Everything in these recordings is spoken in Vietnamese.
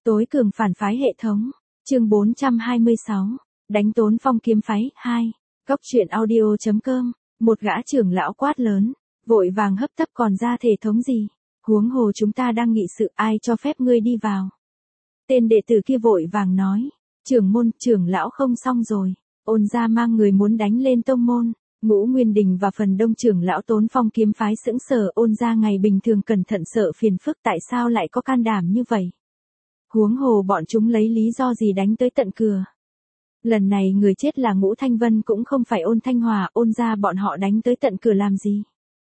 Tối cường phản phái hệ thống. Chương 426. Đánh Tốn Phong kiếm phái 2. Cốc truyện audio.com. Một gã trưởng lão quát lớn, vội vàng hấp tấp còn ra thể thống gì? Huống hồ chúng ta đang nghị sự, ai cho phép ngươi đi vào? Tên đệ tử kia vội vàng nói, trưởng môn, trưởng lão không xong rồi. Ôn gia mang người muốn đánh lên tông môn. Ngũ Nguyên Đình và phần đông trưởng lão Tốn Phong kiếm phái sững sờ. Ôn gia ngày bình thường cẩn thận sợ phiền phức, tại sao lại có can đảm như vậy? Huống hồ bọn chúng lấy lý do gì đánh tới tận cửa? Lần này người chết là Ngũ Thanh Vân cũng không phải Ôn Thanh Hòa. Ôn gia bọn họ đánh tới tận cửa làm gì?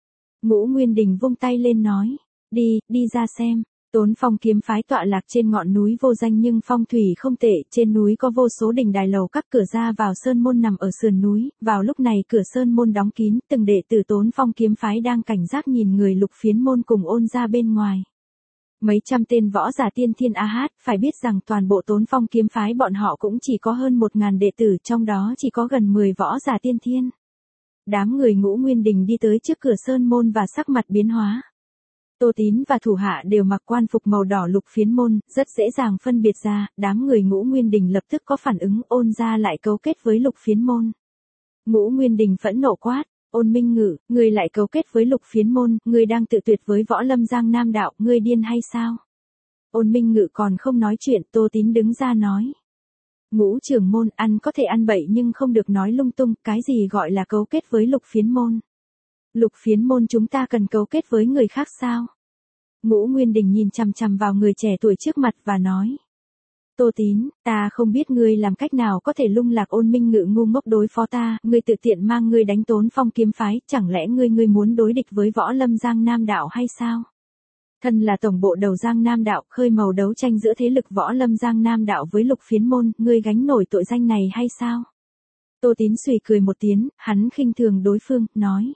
Ngũ Nguyên Đình vung tay lên nói, đi ra xem. Tốn Phong kiếm phái tọa lạc trên ngọn núi vô danh nhưng phong thủy không tệ, trên núi có vô số đình đài lầu, các cửa ra vào sơn môn nằm ở sườn núi. Vào lúc này cửa sơn môn đóng kín, từng đệ tử Tốn Phong kiếm phái đang cảnh giác nhìn người Lục Phiến môn cùng Ôn gia bên ngoài. Mấy trăm tên võ giả tiên thiên phải biết rằng toàn bộ Tốn Phong kiếm phái bọn họ cũng chỉ có hơn 1000 đệ tử, trong đó chỉ có gần 10 võ giả tiên thiên. Đám người Ngũ Nguyên Đình đi tới trước cửa sơn môn và sắc mặt biến hóa. Tô Tín và thủ hạ đều mặc quan phục màu đỏ Lục Phiến môn, rất dễ dàng phân biệt ra. Đám người Ngũ Nguyên Đình lập tức có phản ứng, Ôn gia lại cấu kết với Lục Phiến môn. Ngũ Nguyên Đình phẫn nộ quát, Ôn Minh Ngự, ngươi lại cấu kết với Lục Phiến môn, ngươi đang tự tuyệt với võ lâm Giang Nam đạo, ngươi điên hay sao? Ôn Minh Ngự còn không nói chuyện, Tô Tín đứng ra nói. Ngũ trưởng môn, ăn có thể ăn bậy nhưng không được nói lung tung, cái gì gọi là cấu kết với Lục Phiến môn? Lục Phiến môn chúng ta cần cấu kết với người khác sao? Ngũ Nguyên Đình nhìn chằm chằm vào người trẻ tuổi trước mặt và nói. Tô Tín, ta không biết ngươi làm cách nào có thể lung lạc Ôn Minh Ngự ngu ngốc đối phó ta, ngươi tự tiện mang ngươi đánh Tốn Phong kiếm phái, chẳng lẽ ngươi muốn đối địch với võ lâm Giang Nam đạo hay sao? Thân là tổng bộ đầu Giang Nam đạo, khơi màu đấu tranh giữa thế lực võ lâm Giang Nam đạo với Lục Phiến môn, ngươi gánh nổi tội danh này hay sao? Tô Tín sùi cười một tiếng, hắn khinh thường đối phương, nói.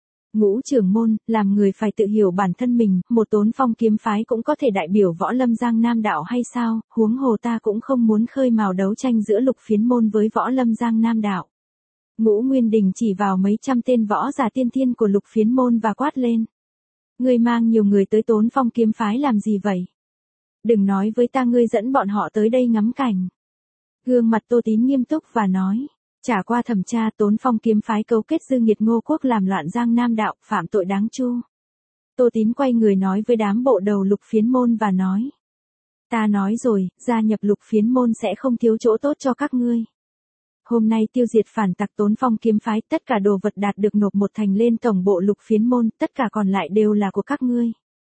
Ngũ trưởng môn, làm người phải tự hiểu bản thân mình, một Tốn Phong kiếm phái cũng có thể đại biểu võ lâm Giang Nam đạo hay sao? Huống hồ ta cũng không muốn khơi mào đấu tranh giữa Lục Phiến môn với võ lâm Giang Nam đạo. Ngũ Nguyên Đình chỉ vào mấy trăm tên võ giả tiên thiên của Lục Phiến môn và quát lên. Ngươi mang nhiều người tới Tốn Phong kiếm phái làm gì vậy? Đừng nói với ta ngươi dẫn bọn họ tới đây ngắm cảnh. Gương mặt Tô Tín nghiêm túc và nói. Trải qua thẩm tra, Tốn Phong kiếm phái cấu kết Dương Nghiệt Ngô Quốc làm loạn Giang Nam đạo, phạm tội đáng chu. Tô Tín quay người nói với đám bộ đầu Lục Phiến môn và nói. Ta nói rồi, gia nhập Lục Phiến môn sẽ không thiếu chỗ tốt cho các ngươi. Hôm nay tiêu diệt phản tặc Tốn Phong kiếm phái, tất cả đồ vật đạt được nộp một thành lên tổng bộ Lục Phiến môn, tất cả còn lại đều là của các ngươi.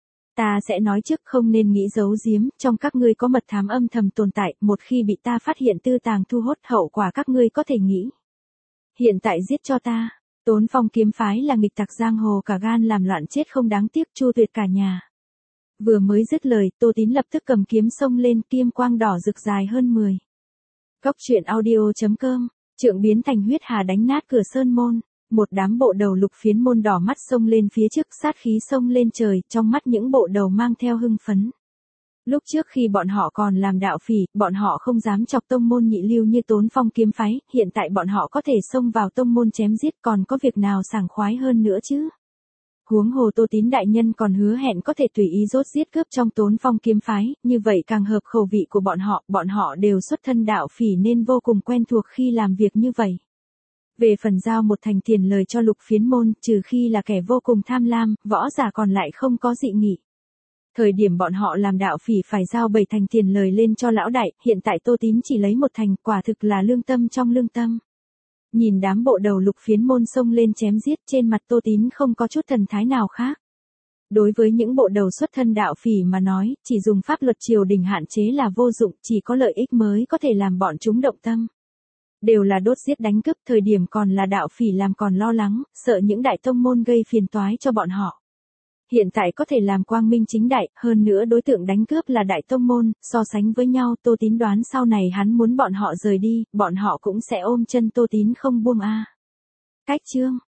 Ta sẽ nói trước, không nên nghĩ giấu giếm, trong các ngươi có mật thám âm thầm tồn tại, một khi bị ta phát hiện tư tàng thu hốt, hậu quả các ngươi có thể nghĩ. Hiện tại giết cho ta. Tốn Phong kiếm phái là nghịch tặc giang hồ, cả gan làm loạn chết không đáng tiếc, chu tuyệt cả nhà. Vừa mới dứt lời, Tô Tín lập tức cầm kiếm xông lên, kim quang đỏ rực dài hơn 10. Cốc truyện audio.com. Trượng biến thành huyết hà đánh nát cửa sơn môn. Một đám bộ đầu Lục Phiến môn đỏ mắt xông lên phía trước, sát khí xông lên trời, trong mắt những bộ đầu mang theo hưng phấn. Lúc trước khi bọn họ còn làm đạo phỉ, bọn họ không dám chọc tông môn nhị lưu như Tốn Phong kiếm phái, hiện tại bọn họ có thể xông vào tông môn chém giết, còn có việc nào sảng khoái hơn nữa chứ? Huống hồ Tô Tín đại nhân còn hứa hẹn có thể tùy ý rốt giết cướp trong Tốn Phong kiếm phái, như vậy càng hợp khẩu vị của bọn họ đều xuất thân đạo phỉ nên vô cùng quen thuộc khi làm việc như vậy. Về phần giao một thành tiền lời cho Lục Phiến môn, trừ khi là kẻ vô cùng tham lam, võ giả còn lại không có dị nghị. Thời điểm bọn họ làm đạo phỉ phải giao 7 thành tiền lời lên cho lão đại, hiện tại Tô Tín chỉ lấy 1 thành, quả thực là lương tâm trong lương tâm. Nhìn đám bộ đầu Lục Phiến môn xông lên chém giết, trên mặt Tô Tín không có chút thần thái nào khác. Đối với những bộ đầu xuất thân đạo phỉ mà nói, chỉ dùng pháp luật triều đình hạn chế là vô dụng, chỉ có lợi ích mới có thể làm bọn chúng động tâm. Đều là đốt giết đánh cướp, thời điểm còn là đạo phỉ làm còn lo lắng, sợ những đại tông môn gây phiền toái cho bọn họ. Hiện tại có thể làm quang minh chính đại, hơn nữa đối tượng đánh cướp là đại tông môn, so sánh với nhau, Tô Tín đoán sau này hắn muốn bọn họ rời đi, bọn họ cũng sẽ ôm chân Tô Tín không buông a. Cách chương